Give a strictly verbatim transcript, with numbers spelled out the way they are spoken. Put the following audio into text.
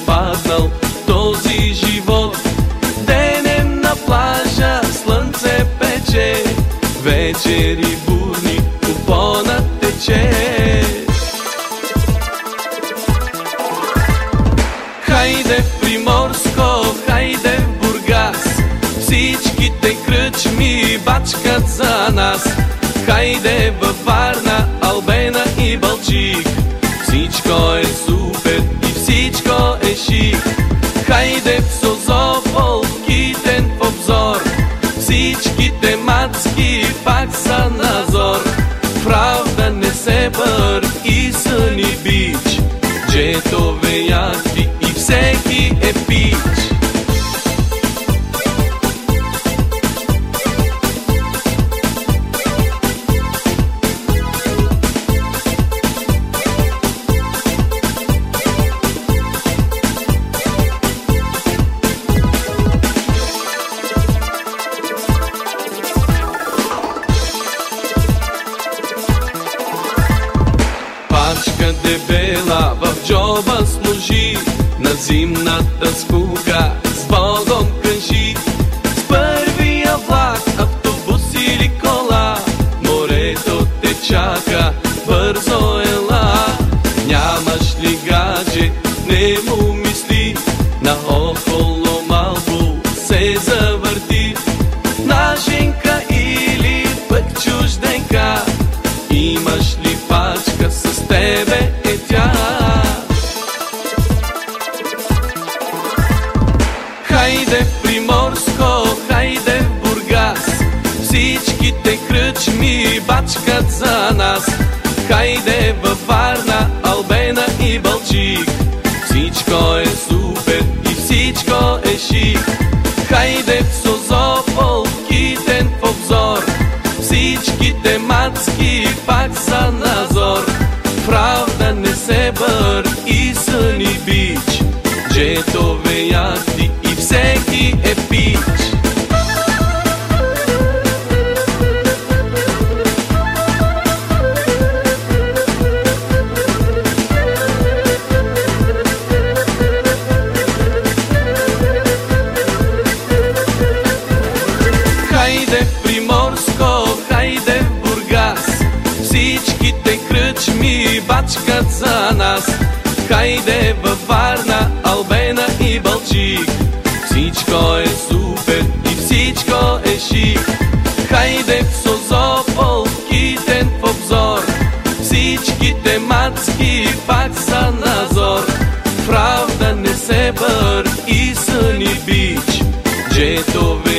паднал този живот. Денем на плажа слънце пече, вечери бурни купона тече. Хайде в Приморско, хайде в Бургас, всичките кръчми бачкат за нас. Хайде във Варна, Албена и Балчик, всичко е супер и всичко е шик. Хайде в Созопол, Китен в обзор, всичките мацки пак са назор. Правда не се бър и Съни Бич, джетове яхти и всеки е пич. Пачка дебела в джоба служи, на зимната скука с Богом кажи. С първия влак, автобус или кола, морето те чака, бързо ела. Нямаш ли гадже, не му мисли, наоколо малко се завърти. Нашенка или пък чужденка, имаш ли пачка, с тебе е тя. Хайде в Приморско, хайде в Бургас, всичките кръчми бачкат за нас. Хайде във Варна, Албена и Балчик, всичко е супер и всичко е шик. Хайде в Созопол, Китен в обзор, всичките мацки пак са назор. Правда не се бър и Съни Бич, джетове яхти и всеки е пич. Хайде в Приморско, хайде в Бургас, всичките кръчми бачкат за нас. Хайде във Варна, Албена и Балчик, всичко е супер и всичко е шик. Хайде в Созопол, Китен в обзор, всичките мацки пак са назор. Правда не се бър и Съни Бич, джетове